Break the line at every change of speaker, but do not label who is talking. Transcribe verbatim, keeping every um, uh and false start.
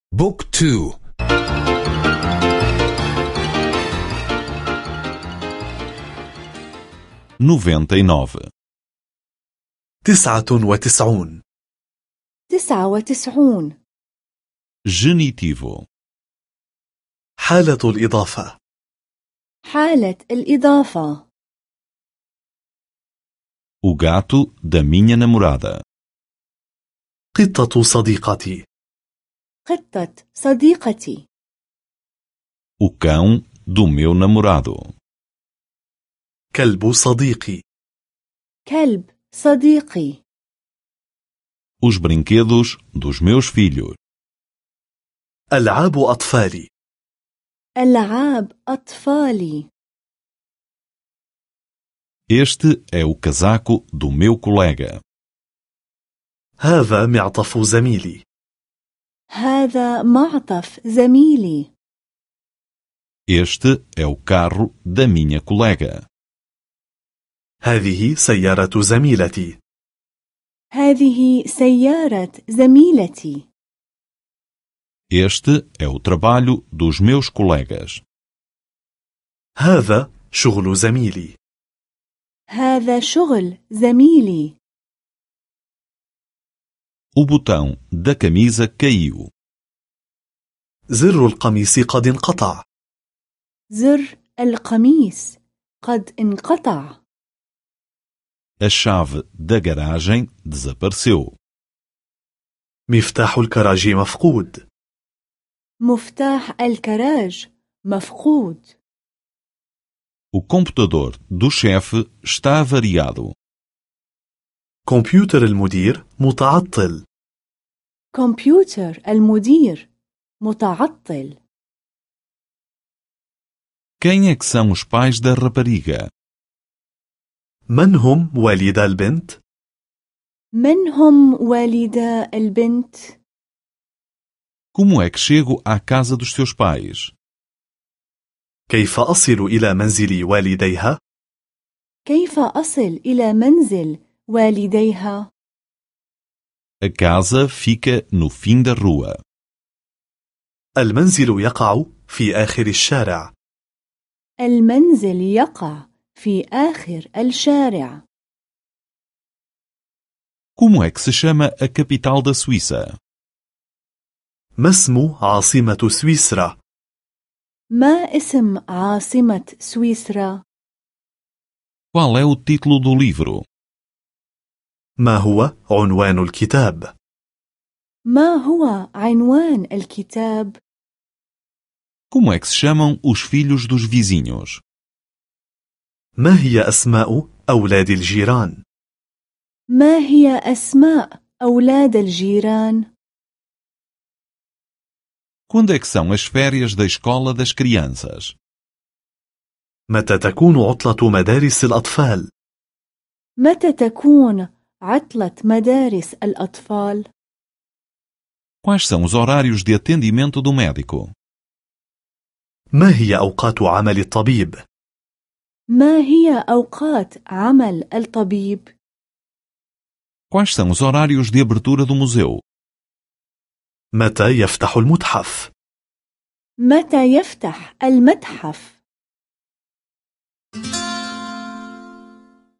بوك تو.
noventa e nove.
تسعة وتسعون.
تسعة وتسعون.
Genitivo.
حالة الإضافة.
حالة الإضافة.
O gato da minha namorada.
قطة صديقتي.
قطة صديقتي.
O cão do meu namorado.
كلب صديقي.
كلب صديقي.
Os brinquedos dos meus filhos.
ألعاب أطفالي.
ألعاب أطفالي.
Este é o casaco do meu colega.
هذا معطف زميلي.
هذا معطف زميلي.
Este é o carro da minha colega.
هذه سيارة زميلتي.
هذه سيارة زميلتي.
Este é o trabalho dos meus colegas.
هذا شغل زميلي.
هذا شغل زميلي.
O botão da camisa caiu.
زر القميص قد انقطع.
زر القميص قد انقطع.
A chave da garagem desapareceu.
مفتاح الكراج مفقود.
مفتاح الكراج مفقود.
O computador do chefe está avariado.
كمبيوتر المدير متعطل.
كمبيوتر المدير متعطل.
Quem é que são os pais da rapariga?
من هم والدا البنت؟
من هم والدا البنت؟
Como é que chego à casa dos seus pais?
كيف أصل إلى منزل والديها؟
كيف أصل إلى منزل والديها؟
A casa fica no fim da rua.
المنزل يقع في آخر الشارع.
المنزل يقع في آخر الشارع.
Como é que se chama a capital da Suíça?
ما اسم عاصمة سويسرا؟
ما اسم عاصمة سويسرا؟
Qual é o título do livro?
ما هو عنوان الكتاب؟
ما هو عنوان الكتاب؟
Como é que se chamam os filhos dos vizinhos?
ما هي أسماء أولاد الجيران؟
ما هي أسماء أولاد الجيران؟
Quando é que são as férias da escola das crianças?
متى تكون عطلة مدارس الأطفال؟
متى تكون عطلة مدارس الأطفال؟
Quais são os horários de atendimento do médico?
ما هي أوقات عمل الطبيب؟
ما هي أوقات عمل الطبيب؟
Quais são os horários de abertura do museu?
متى يفتح المتحف؟
متى يفتح المتحف؟